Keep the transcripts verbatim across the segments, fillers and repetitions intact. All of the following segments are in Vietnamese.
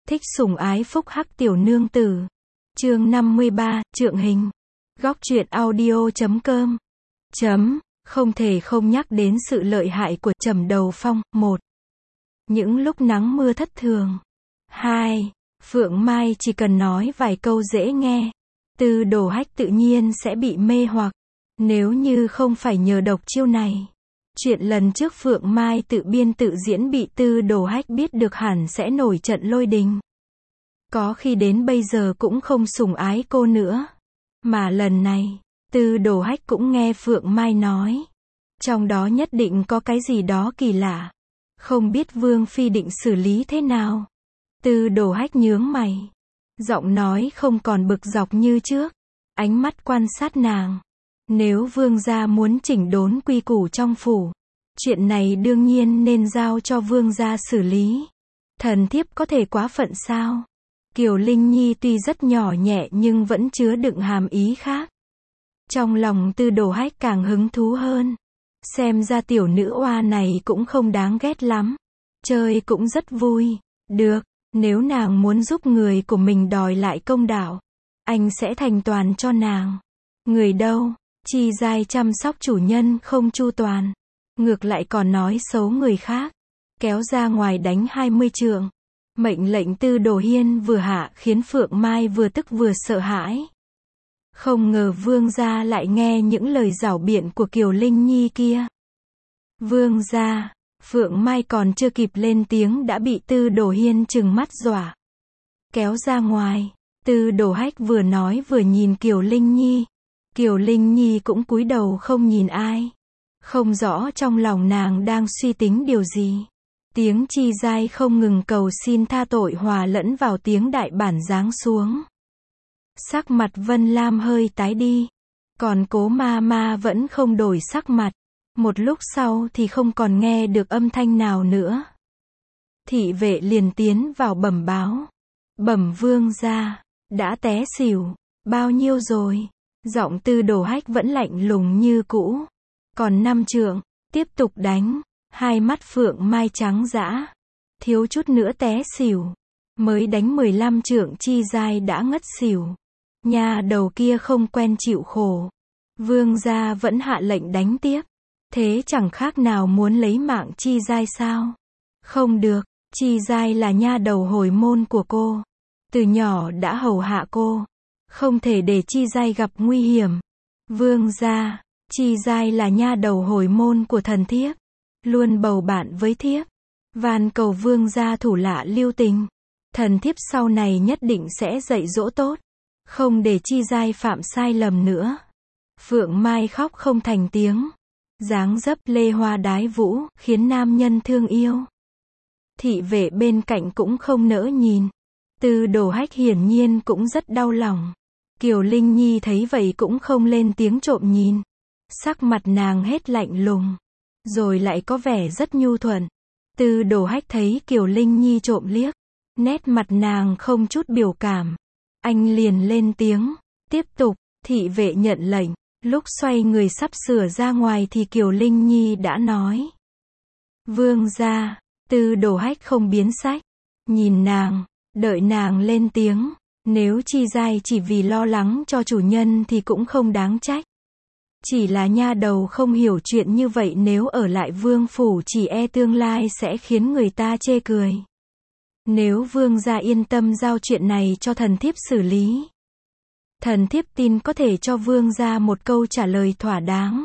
Thích sủng ái phúc hắc tiểu nương tử. Chương năm mươi ba, Trượng hình. Góc truyện audio chấm com. Chấm, không thể không nhắc đến sự lợi hại của Trầm Đầu Phong. Một. Những lúc nắng mưa thất thường. Hai. Phượng Mai chỉ cần nói vài câu dễ nghe, Tư Đồ Hách tự nhiên sẽ bị mê hoặc. Nếu như không phải nhờ độc chiêu này, chuyện lần trước Phượng Mai tự biên tự diễn bị Tư Đồ Hách biết được hẳn sẽ nổi trận lôi đình. Có khi đến bây giờ cũng không sủng ái cô nữa. Mà lần này, Tư Đồ Hách cũng nghe Phượng Mai nói, trong đó nhất định có cái gì đó kỳ lạ. Không biết Vương Phi định xử lý thế nào. Tư Đồ Hách nhướng mày, giọng nói không còn bực dọc như trước, ánh mắt quan sát nàng. Nếu Vương gia muốn chỉnh đốn quy củ trong phủ, chuyện này đương nhiên nên giao cho Vương gia xử lý. Thần thiếp có thể quá phận sao? Kiều Linh Nhi tuy rất nhỏ nhẹ nhưng vẫn chứa đựng hàm ý khác. Trong lòng Tư Đồ Hách càng hứng thú hơn. Xem ra tiểu nữ oa này cũng không đáng ghét lắm. Chơi cũng rất vui. Được, nếu nàng muốn giúp người của mình đòi lại công đạo, anh sẽ thành toàn cho nàng. Người đâu? Chi Giai chăm sóc chủ nhân không chu toàn, ngược lại còn nói xấu người khác, kéo ra ngoài đánh hai mươi trượng. Mệnh lệnh Tư Đồ Hiên vừa hạ khiến Phượng Mai vừa tức vừa sợ hãi. Không ngờ Vương gia lại nghe những lời giảo biện của Kiều Linh Nhi kia. Vương gia, Phượng Mai còn chưa kịp lên tiếng đã bị Tư Đồ Hiên trừng mắt dọa. Kéo ra ngoài, Tư Đồ Hách vừa nói vừa nhìn Kiều Linh Nhi. Kiều Linh Nhi cũng cúi đầu không nhìn ai. Không rõ trong lòng nàng đang suy tính điều gì. Tiếng Chi Giai không ngừng cầu xin tha tội hòa lẫn vào tiếng đại bản giáng xuống. Sắc mặt Vân Lam hơi tái đi. Còn Cố Ma Ma vẫn không đổi sắc mặt. Một lúc sau thì không còn nghe được âm thanh nào nữa. Thị vệ liền tiến vào bẩm báo. Bẩm Vương gia, đã té xỉu. Bao nhiêu rồi? Giọng Tư Đồ Hách vẫn lạnh lùng như cũ. Còn năm trượng, tiếp tục đánh. Hai mắt Phượng Mai trắng dã, thiếu chút nữa té xỉu. Mới đánh mười lăm trượng Chi Giai đã ngất xỉu. Nhà đầu kia không quen chịu khổ. Vương gia vẫn hạ lệnh đánh tiếp. Thế chẳng khác nào muốn lấy mạng Chi Giai sao? Không được, Chi Giai là nha đầu hồi môn của cô. Từ nhỏ đã hầu hạ cô. Không thể để Chi Giai gặp nguy hiểm. Vương gia, Chi Giai là nha đầu hồi môn của thần thiếp. Luôn bầu bạn với thiếp. Van cầu Vương gia thủ lạ lưu tình. Thần thiếp sau này nhất định sẽ dạy dỗ tốt. Không để Chi Giai phạm sai lầm nữa. Phượng Mai khóc không thành tiếng. Dáng dấp lê hoa đái vũ, khiến nam nhân thương yêu. Thị vệ bên cạnh cũng không nỡ nhìn. Tư Đồ Hách hiển nhiên cũng rất đau lòng. Kiều Linh Nhi thấy vậy cũng không lên tiếng trộm nhìn. Sắc mặt nàng hết lạnh lùng, rồi lại có vẻ rất nhu thuận. Tư Đồ Hách thấy Kiều Linh Nhi trộm liếc, nét mặt nàng không chút biểu cảm. Anh liền lên tiếng, tiếp tục. Thị vệ nhận lệnh. Lúc xoay người sắp sửa ra ngoài thì Kiều Linh Nhi đã nói. Vương gia. Tư Đồ Hách không biến sắc, nhìn nàng, đợi nàng lên tiếng. Nếu Chi Giai chỉ vì lo lắng cho chủ nhân thì cũng không đáng trách. Chỉ là nha đầu không hiểu chuyện như vậy, nếu ở lại vương phủ chỉ e tương lai sẽ khiến người ta chê cười. Nếu vương gia yên tâm giao chuyện này cho thần thiếp xử lý, thần thiếp tin có thể cho vương gia một câu trả lời thỏa đáng.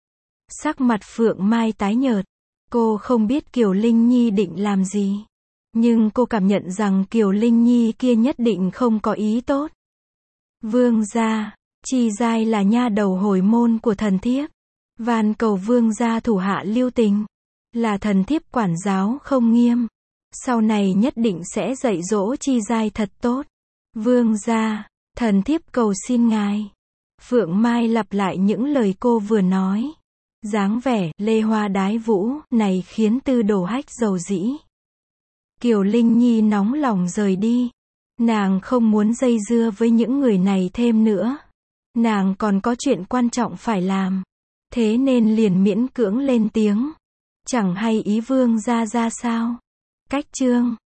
Sắc mặt Phượng Mai tái nhợt. Cô không biết Kiều Linh Nhi định làm gì, nhưng cô cảm nhận rằng Kiều Linh Nhi kia nhất định không có ý tốt. Vương gia, Chi Giai là nha đầu hồi môn của thần thiếp. Van cầu vương gia thủ hạ lưu tình. Là thần thiếp quản giáo không nghiêm. Sau này nhất định sẽ dạy dỗ Chi Giai thật tốt. Vương gia, thần thiếp cầu xin ngài. Phượng Mai lặp lại những lời cô vừa nói. Dáng vẻ lê hoa đái vũ này khiến Tư Đồ Hách dầu dĩ. Kiều Linh Nhi nóng lòng rời đi. Nàng không muốn dây dưa với những người này thêm nữa. Nàng còn có chuyện quan trọng phải làm. Thế nên liền miễn cưỡng lên tiếng. Chẳng hay ý vương gia ra sao? Cách chương